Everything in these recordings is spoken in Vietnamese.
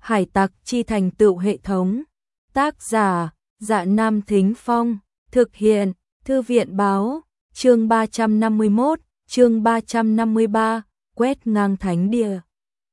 Hải tặc chi thành tựu hệ thống. Tác giả, Dạ Nam Thính Phong. Thực hiện, Thư viện báo. Chương 351, chương 353, quét ngang thánh địa.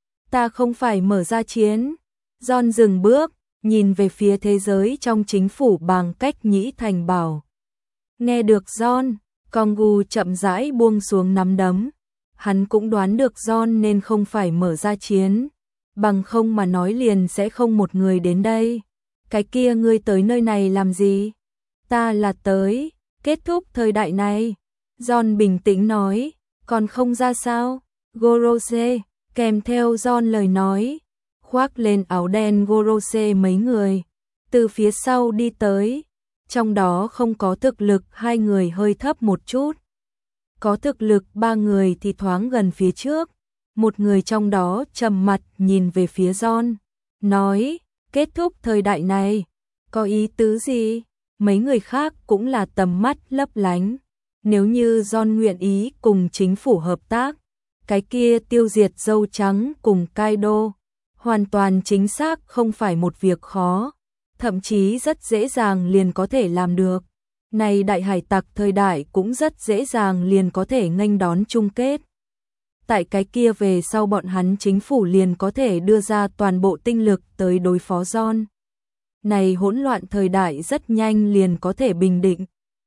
Ta không phải mở ra chiến. John dừng bước, nhìn về phía thế giới trong chính phủ bằng cách nhĩ thành bảo. Nghe được John, Kongu chậm rãi buông xuống nắm đấm. Hắn cũng đoán được John nên không phải mở ra chiến. Bằng không mà nói liền sẽ không một người đến đây. Cái kia ngươi tới nơi này làm gì? Ta là tới kết thúc thời đại này. John bình tĩnh nói, còn không ra sao? Gorose, kèm theo John lời nói, khoác lên áo đen Gorose mấy người, từ phía sau đi tới, trong đó không có thực lực 2 người hơi thấp một chút. Có thực lực 3 người thì thoáng gần phía trước, một người trong đó trầm mặt nhìn về phía John, nói, kết thúc thời đại này, có ý tứ gì? Mấy người khác cũng là tầm mắt lấp lánh. Nếu như John nguyện ý cùng chính phủ hợp tác, cái kia tiêu diệt dâu trắng cùng Kaido, hoàn toàn chính xác không phải một việc khó, thậm chí rất dễ dàng liền có thể làm được. Này đại hải tặc thời đại cũng rất dễ dàng liền có thể nghênh đón chung kết. Tại cái kia về sau bọn hắn chính phủ liền có thể đưa ra toàn bộ tinh lực tới đối phó John. Này hỗn loạn thời đại rất nhanh liền có thể bình định.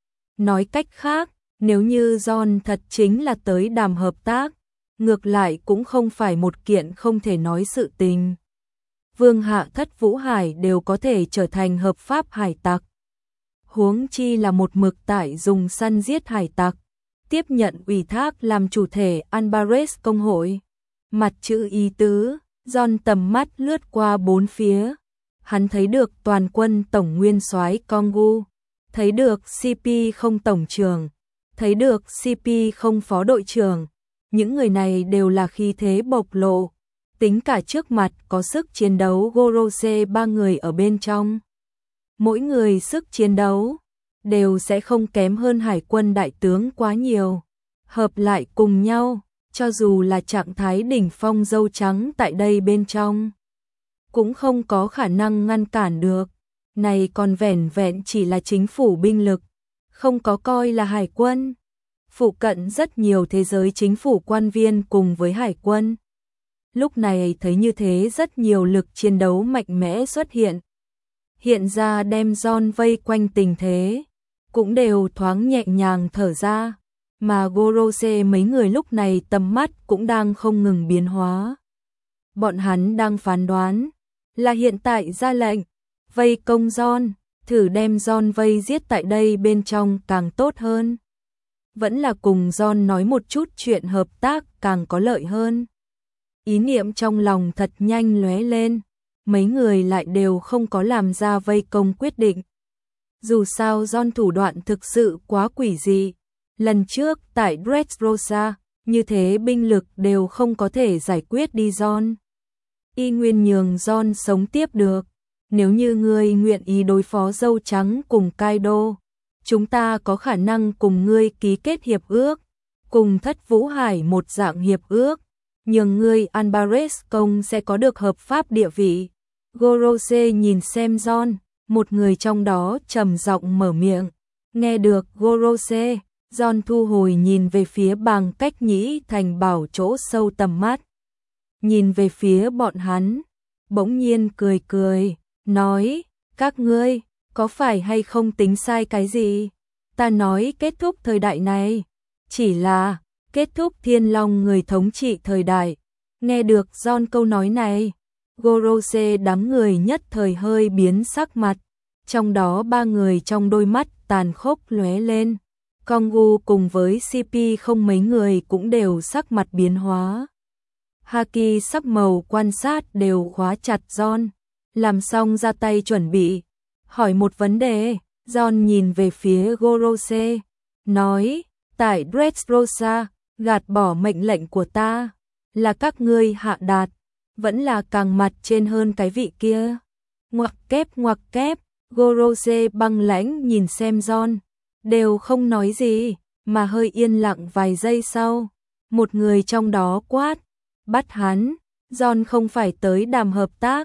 Nói cách khác, nếu như John thật chính là tới đàm hợp tác, ngược lại cũng không phải một kiện không thể nói sự tình. Vương Hạ Thất Vũ Hải đều có thể trở thành hợp pháp hải tặc. Huống chi là một mực tại dùng săn giết hải tặc, tiếp nhận ủy thác làm chủ thể Albares công hội. Mặt chữ ý tứ, John tầm mắt lướt qua bốn phía. Hắn thấy được toàn quân tổng nguyên soái Kongu, thấy được CP không tổng trưởng, thấy được CP không phó đội trưởng. Những người này đều là khí thế bộc lộ, tính cả trước mặt có sức chiến đấu Gorose 3 người ở bên trong. Mỗi người sức chiến đấu đều sẽ không kém hơn hải quân đại tướng quá nhiều. Hợp lại cùng nhau, cho dù là trạng thái đỉnh phong dâu trắng tại đây bên trong, cũng không có khả năng ngăn cản được. Này còn vẻn vẹn chỉ là chính phủ binh lực, không có coi là hải quân. Phụ cận rất nhiều thế giới chính phủ quan viên cùng với hải quân. Lúc này thấy như thế rất nhiều lực chiến đấu mạnh mẽ xuất hiện. Hiện ra đem John vây quanh tình thế, cũng đều thoáng nhẹ nhàng thở ra. Mà Gorose mấy người lúc này tầm mắt cũng đang không ngừng biến hóa. Bọn hắn đang phán đoán là hiện tại ra lệnh vây công John, thử đem John vây giết tại đây bên trong càng tốt hơn. Vẫn là cùng John nói một chút chuyện hợp tác càng có lợi hơn. Ý niệm trong lòng thật nhanh lóe lên, mấy người lại đều không có làm ra vây công quyết định. Dù sao John thủ đoạn thực sự quá quỷ dị. Lần trước tại Dressrosa, như thế binh lực đều không có thể giải quyết đi John. Y nguyên nhường John sống tiếp được. Nếu như ngươi nguyện ý đối phó dâu trắng cùng Kaido, chúng ta có khả năng cùng ngươi ký kết hiệp ước, cùng Thất Vũ Hải một dạng hiệp ước, nhường ngươi Albares công sẽ có được hợp pháp địa vị. Gorose nhìn xem John, một người trong đó trầm giọng mở miệng. Nghe được Gorose, John thu hồi nhìn về phía bằng cách nhĩ thành bảo chỗ sâu tầm mắt. Nhìn về phía bọn hắn, bỗng nhiên cười cười, nói, các ngươi, có phải hay không tính sai cái gì? Ta nói kết thúc thời đại này, chỉ là kết thúc Thiên Long người thống trị thời đại. Nghe được John câu nói này, Gorose đám người nhất thời hơi biến sắc mặt, trong đó 3 người trong đôi mắt tàn khốc lóe lên. Kongu cùng với CP không mấy người cũng đều sắc mặt biến hóa. Haki sắc màu quan sát đều khóa chặt John, làm xong ra tay chuẩn bị. Hỏi một vấn đề, John nhìn về phía Gorose, nói, tại Dressrosa, gạt bỏ mệnh lệnh của ta, là các ngươi hạ đạt, vẫn là càng mặt trên hơn cái vị kia. Ngoặc kép, Gorose băng lãnh nhìn xem John, đều không nói gì, mà hơi yên lặng vài giây sau. Một người trong đó quát, bắt hắn, John không phải tới đàm hợp tác,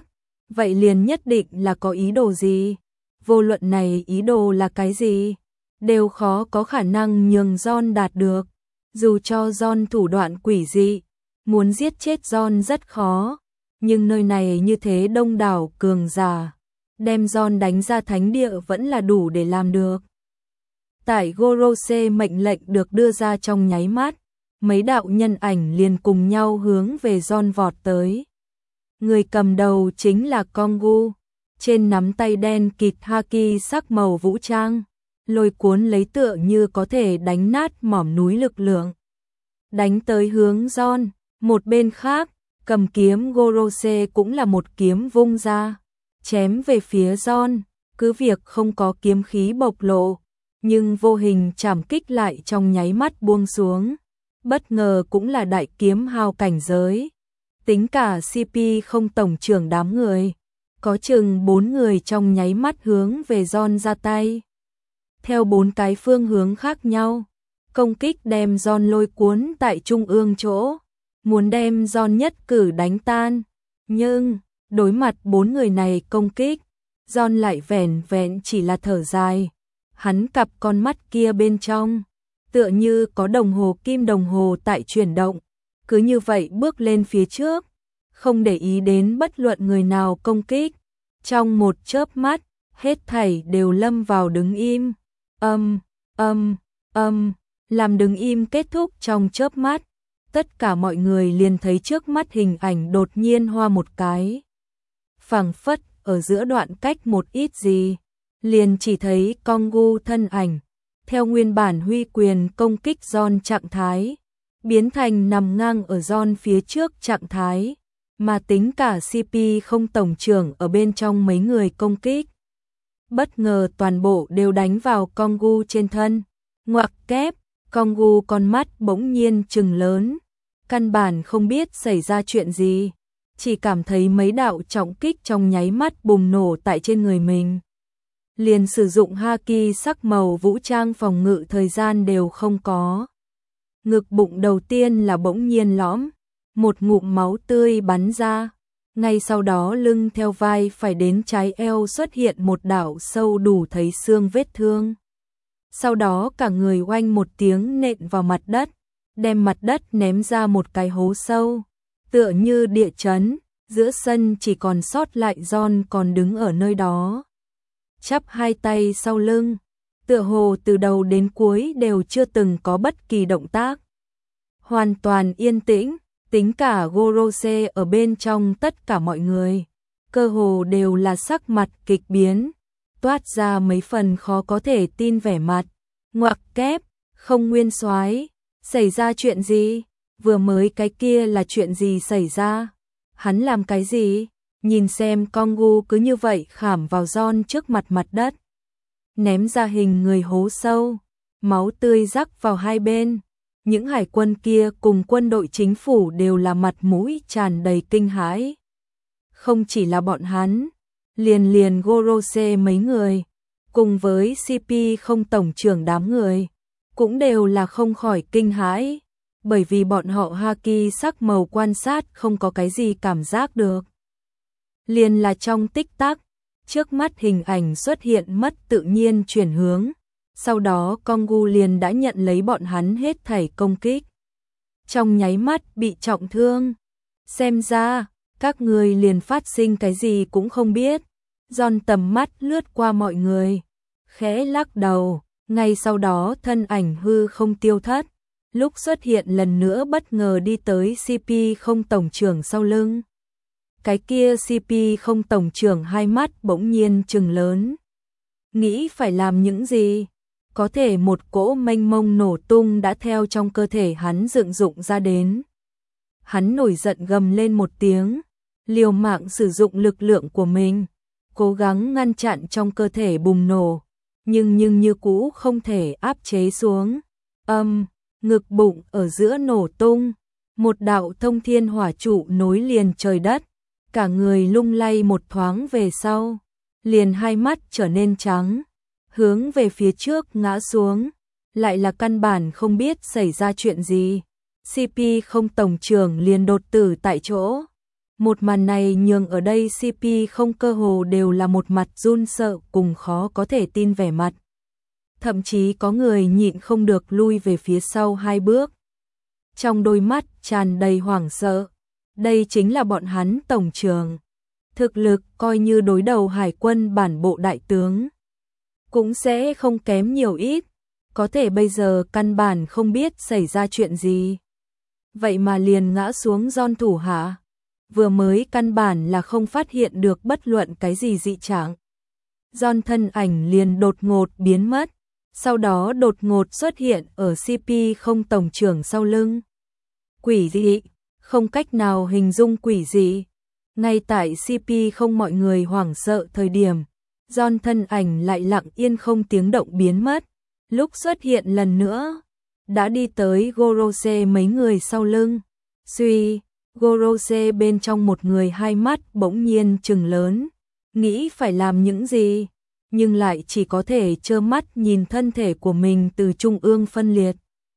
vậy liền nhất định là có ý đồ gì. Vô luận này ý đồ là cái gì, đều khó có khả năng nhường John đạt được. Dù cho John thủ đoạn quỷ dị, muốn giết chết John rất khó, nhưng nơi này như thế đông đảo cường giả, đem John đánh ra thánh địa vẫn là đủ để làm được. Tại Gorose mệnh lệnh được đưa ra trong nháy mắt, mấy đạo nhân ảnh liền cùng nhau hướng về John vọt tới. Người cầm đầu chính là Kongu, trên nắm tay đen kịt haki sắc màu vũ trang, lôi cuốn lấy tựa như có thể đánh nát mỏm núi lực lượng. Đánh tới hướng John, một bên khác, cầm kiếm Gorose cũng là một kiếm vung ra, chém về phía John, cứ việc không có kiếm khí bộc lộ, nhưng vô hình chảm kích lại trong nháy mắt buông xuống, bất ngờ cũng là đại kiếm hào cảnh giới. Tính cả CP không tổng trưởng đám người, có chừng 4 người trong nháy mắt hướng về John ra tay. Theo 4 cái phương hướng khác nhau, công kích đem John lôi cuốn tại trung ương chỗ, muốn đem John nhất cử đánh tan. Nhưng, đối mặt 4 người này công kích, John lại vẻn vẹn chỉ là thở dài. Hắn cặp con mắt kia bên trong, tựa như có đồng hồ kim đồng hồ tại chuyển động, cứ như vậy bước lên phía trước, không để ý đến bất luận người nào công kích. Trong một chớp mắt, hết thảy đều lâm vào đứng im. Làm đứng im kết thúc trong chớp mắt, tất cả mọi người liền thấy trước mắt hình ảnh đột nhiên hoa một cái. Phảng phất ở giữa đoạn cách một ít gì, liền chỉ thấy Kongu thân ảnh, theo nguyên bản huy quyền công kích John trạng thái, biến thành nằm ngang ở John phía trước trạng thái, mà tính cả CP không tổng trưởng ở bên trong mấy người công kích. Bất ngờ toàn bộ đều đánh vào Kongu trên thân, ngoặc kép, Kongu con mắt bỗng nhiên trừng lớn, căn bản không biết xảy ra chuyện gì, chỉ cảm thấy mấy đạo trọng kích trong nháy mắt bùng nổ tại trên người mình. Liền sử dụng haki sắc màu vũ trang phòng ngự thời gian đều không có. Ngực bụng đầu tiên là bỗng nhiên lõm, một ngụm máu tươi bắn ra, ngay sau đó lưng theo vai phải đến trái eo xuất hiện một đạo sâu đủ thấy xương vết thương. Sau đó cả người oanh một tiếng nện vào mặt đất, đem mặt đất ném ra một cái hố sâu, tựa như địa chấn, giữa sân chỉ còn sót lại John còn đứng ở nơi đó, chắp hai tay sau lưng, tựa hồ từ đầu đến cuối đều chưa từng có bất kỳ động tác. Hoàn toàn yên tĩnh, tính cả Gorose ở bên trong tất cả mọi người, cơ hồ đều là sắc mặt kịch biến, toát ra mấy phần khó có thể tin vẻ mặt. Ngoặc kép, không nguyên soái, xảy ra chuyện gì? Vừa mới cái kia là chuyện gì xảy ra? Hắn làm cái gì? Nhìn xem Kongu cứ như vậy khảm vào John trước mặt mặt đất, ném ra hình người hố sâu, máu tươi rắc vào hai bên. Những hải quân kia cùng quân đội chính phủ đều là mặt mũi tràn đầy kinh hãi. Không chỉ là bọn hắn, liền Gorose mấy người, cùng với CP không tổng trưởng đám người, cũng đều là không khỏi kinh hãi, bởi vì bọn họ haki sắc màu quan sát không có cái gì cảm giác được. Liền là trong tích tắc, trước mắt hình ảnh xuất hiện mất tự nhiên chuyển hướng, sau đó Kongu liền đã nhận lấy bọn hắn hết thảy công kích. Trong nháy mắt bị trọng thương, xem ra, các người liền phát sinh cái gì cũng không biết. John tầm mắt lướt qua mọi người, khẽ lắc đầu, ngay sau đó thân ảnh hư không tiêu thất, lúc xuất hiện lần nữa bất ngờ đi tới CP không tổng trưởng sau lưng. Cái kia CP không tổng trưởng hai mắt bỗng nhiên trừng lớn, nghĩ phải làm những gì, có thể một cỗ mênh mông nổ tung đã theo trong cơ thể hắn dựng dụng ra đến. Hắn nổi giận gầm lên một tiếng, liều mạng sử dụng lực lượng của mình, cố gắng ngăn chặn trong cơ thể bùng nổ, nhưng như cũ không thể áp chế xuống. Ngực bụng ở giữa nổ tung, một đạo thông thiên hỏa trụ nối liền trời đất, cả người lung lay một thoáng về sau, liền hai mắt trở nên trắng, hướng về phía trước ngã xuống, lại là căn bản không biết xảy ra chuyện gì. CP không tổng trưởng liền đột tử tại chỗ. Một màn này nhường ở đây CP không cơ hồ đều là một mặt run sợ cùng khó có thể tin vẻ mặt. Thậm chí có người nhịn không được lui về phía sau 2 bước. Trong đôi mắt tràn đầy hoảng sợ. Đây chính là bọn hắn tổng trưởng. Thực lực coi như đối đầu hải quân bản bộ đại tướng. Cũng sẽ không kém nhiều ít. Có thể bây giờ căn bản không biết xảy ra chuyện gì. Vậy mà liền ngã xuống John thủ hạ. Vừa mới căn bản là không phát hiện được bất luận cái gì dị trạng. John thân ảnh liền đột ngột biến mất. Sau đó đột ngột xuất hiện ở CP không tổng trưởng sau lưng. Quỷ dị, không cách nào hình dung quỷ dị. Ngay tại CP không mọi người hoảng sợ thời điểm, John thân ảnh lại lặng yên không tiếng động biến mất. Lúc xuất hiện lần nữa, đã đi tới Gorose mấy người sau lưng. Suy, Gorose bên trong một người hai mắt bỗng nhiên trừng lớn, nghĩ phải làm những gì, nhưng lại chỉ có thể trơ mắt nhìn thân thể của mình từ trung ương phân liệt.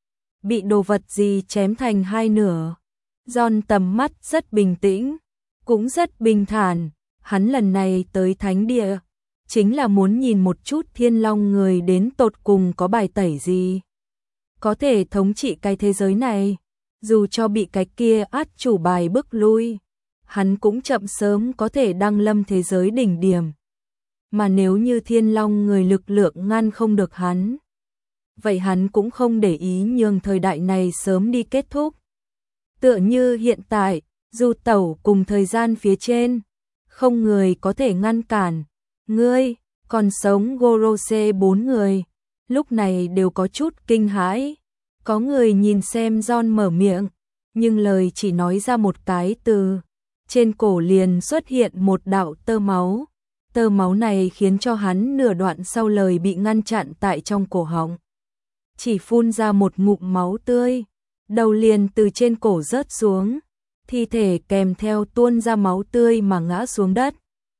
Bị đồ vật gì chém thành 2 nửa. John tầm mắt rất bình tĩnh, cũng rất bình thản, hắn lần này tới thánh địa, chính là muốn nhìn một chút Thiên Long người đến tột cùng có bài tẩy gì. Có thể thống trị cái thế giới này, dù cho bị cái kia át chủ bài bức lui, hắn cũng chậm sớm có thể đăng lâm thế giới đỉnh điểm. Mà nếu như Thiên Long người lực lượng ngăn không được hắn, vậy hắn cũng không để ý nhường thời đại này sớm đi kết thúc. Tựa như hiện tại, dù tẩu cùng thời gian phía trên, không người có thể ngăn cản. Ngươi, còn sống Gorose 4 người, lúc này đều có chút kinh hãi. Có người nhìn xem John mở miệng, nhưng lời chỉ nói ra một cái từ. Trên cổ liền xuất hiện một đạo tơ máu. Tơ máu này khiến cho hắn nửa đoạn sau lời bị ngăn chặn tại trong cổ họng. Chỉ phun ra một ngụm máu tươi, đầu liền từ trên cổ rớt xuống, thi thể kèm theo tuôn ra máu tươi mà ngã xuống đất.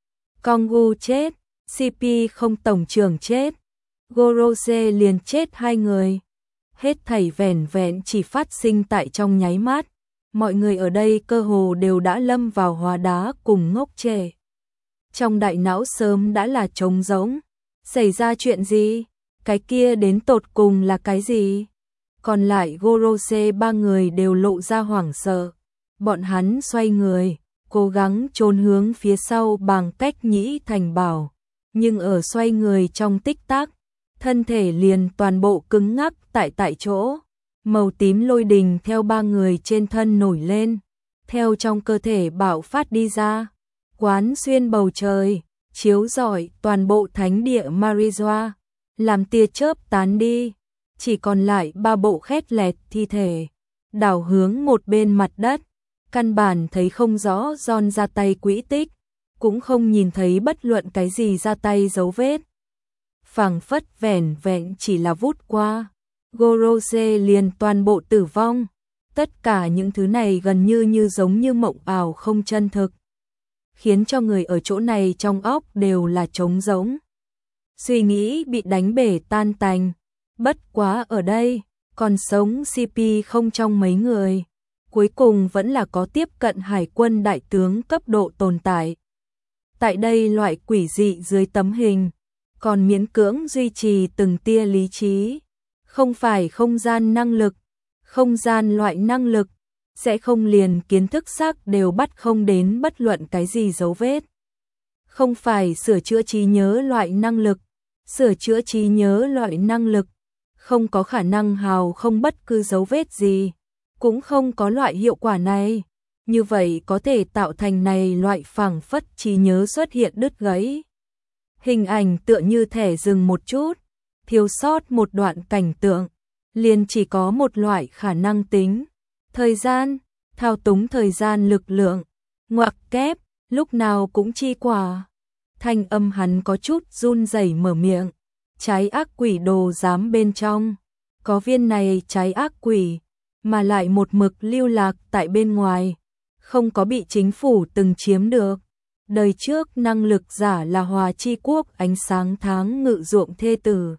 Kongu chết, CP không tổng trưởng chết, Gorose liền chết 2 người. Hết thảy vẻn vẹn chỉ phát sinh tại trong nháy mắt. Mọi người ở đây cơ hồ đều đã lâm vào hóa đá cùng ngốc trệ. Trong đại não sớm đã là trống rỗng. Xảy ra chuyện gì? Cái kia đến tột cùng là cái gì? Còn lại Gorose 3 người đều lộ ra hoảng sợ. Bọn hắn xoay người, cố gắng trốn hướng phía sau bằng cách nhĩ thành bảo. Nhưng ở xoay người trong tích tắc, thân thể liền toàn bộ cứng ngắc tại chỗ. Màu tím lôi đình theo 3 người trên thân nổi lên, theo trong cơ thể bạo phát đi ra, quán xuyên bầu trời, chiếu rọi toàn bộ thánh địa Marijoa, làm tia chớp tán đi, chỉ còn lại 3 bộ khét lẹt thi thể, đảo hướng một bên mặt đất, căn bản thấy không rõ John ra tay quỹ tích, cũng không nhìn thấy bất luận cái gì ra tay dấu vết. Phảng phất vẻn vẹn chỉ là vút qua, Gorose liền toàn bộ tử vong. Tất cả những thứ này gần như giống như mộng ảo không chân thực, khiến cho người ở chỗ này trong óc đều là trống rỗng. Suy nghĩ bị đánh bể tan tành. Bất quá ở đây, còn sống CP không trong mấy người, cuối cùng vẫn là có tiếp cận hải quân đại tướng cấp độ tồn tại. Tại đây loại quỷ dị dưới tấm hình, còn miễn cưỡng duy trì từng tia lý trí. Không phải không gian năng lực, không gian loại năng lực, sẽ không liền kiến thức xác đều bắt không đến bất luận cái gì dấu vết. Không phải sửa chữa trí nhớ loại năng lực, sửa chữa trí nhớ loại năng lực, không có khả năng hào không bất cứ dấu vết gì, cũng không có loại hiệu quả này. Như vậy có thể tạo thành này loại phảng phất trí nhớ xuất hiện đứt gãy. Hình ảnh tựa như thẻ dừng một chút, thiếu sót một đoạn cảnh tượng, liền chỉ có một loại khả năng tính. Thời gian, thao túng thời gian lực lượng, ngoặc kép, lúc nào cũng chi quả. Thanh âm hắn có chút run rẩy mở miệng, trái ác quỷ đồ giám bên trong. Có viên này trái ác quỷ, mà lại một mực lưu lạc tại bên ngoài, không có bị chính phủ từng chiếm được. Đời trước năng lực giả là Hòa Chi Quốc ánh sáng tháng ngự ruộng thê tử.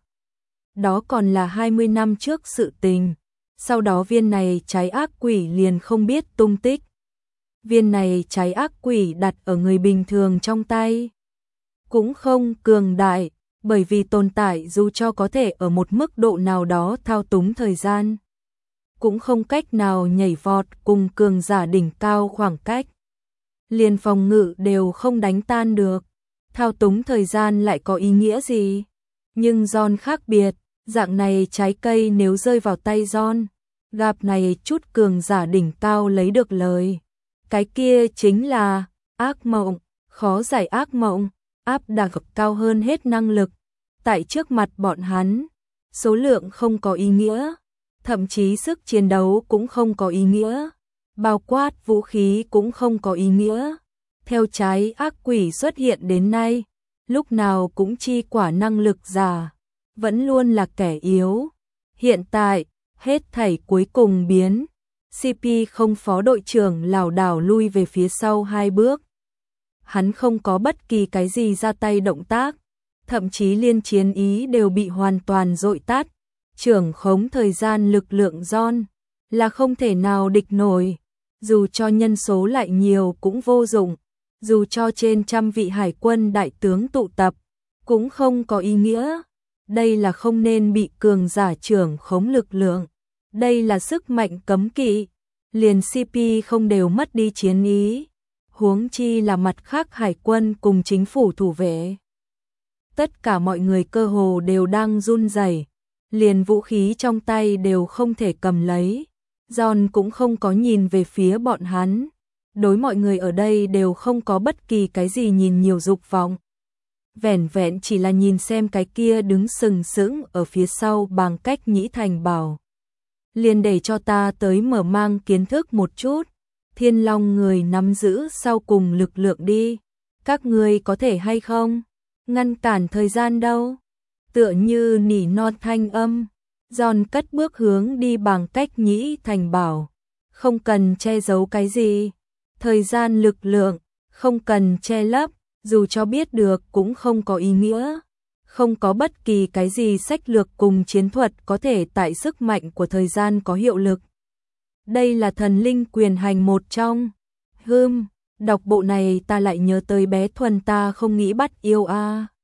Đó còn là 20 năm trước sự tình. Sau đó viên này trái ác quỷ liền không biết tung tích. viên này trái ác quỷ đặt ở người bình thường trong tay cũng không cường đại, bởi vì tồn tại dù cho có thể ở một mức độ nào đó thao túng thời gian, cũng không cách nào nhảy vọt cùng cường giả đỉnh cao khoảng cách. Liền phòng ngự đều không đánh tan được, thao túng thời gian lại có ý nghĩa gì? Nhưng John khác biệt, dạng này trái cây nếu rơi vào tay John, gặp này chút cường giả đỉnh cao lấy được lời. Cái kia chính là ác mộng, khó giải ác mộng, áp đảo cao hơn hết năng lực. Tại trước mặt bọn hắn, số lượng không có ý nghĩa, thậm chí sức chiến đấu cũng không có ý nghĩa, bao quát vũ khí cũng không có ý nghĩa. Theo trái ác quỷ xuất hiện đến nay, lúc nào cũng chi quả năng lực giả, vẫn luôn là kẻ yếu. Hiện tại, hết thảy cuối cùng biến, CP không phó đội trưởng lảo đảo lui về phía sau 2 bước. Hắn không có bất kỳ cái gì ra tay động tác, thậm chí liên chiến ý đều bị hoàn toàn dội tắt. Trưởng khống thời gian lực lượng John là không thể nào địch nổi, dù cho nhân số lại nhiều cũng vô dụng, dù cho trên trăm vị hải quân đại tướng tụ tập, cũng không có ý nghĩa. Đây là không nên bị cường giả trưởng khống lực lượng, đây là sức mạnh cấm kỵ, liền CP không đều mất đi chiến ý, huống chi là mặt khác hải quân cùng chính phủ thủ vệ. Tất cả mọi người cơ hồ đều đang run rẩy, liền vũ khí trong tay đều không thể cầm lấy. John cũng không có nhìn về phía bọn hắn, đối mọi người ở đây đều không có bất kỳ cái gì nhìn nhiều dục vọng. Vẻn vẹn chỉ là nhìn xem cái kia đứng sừng sững ở phía sau bằng cách Nhĩ Thành bảo. Liền để cho ta tới mở mang kiến thức một chút, Thiên Long người nắm giữ sau cùng lực lượng đi. Các ngươi có thể hay không ngăn cản thời gian đâu? Tựa như nỉ non thanh âm, John cất bước hướng đi bằng cách Nhĩ Thành bảo. Không cần che giấu cái gì, thời gian lực lượng, không cần che lấp, dù cho biết được cũng không có ý nghĩa. Không có bất kỳ cái gì sách lược cùng chiến thuật có thể tại sức mạnh của thời gian có hiệu lực. Đây là thần linh quyền hành một trong. Đọc bộ này ta lại nhớ tới bé Thuần ta không nghĩ bắt yêu a.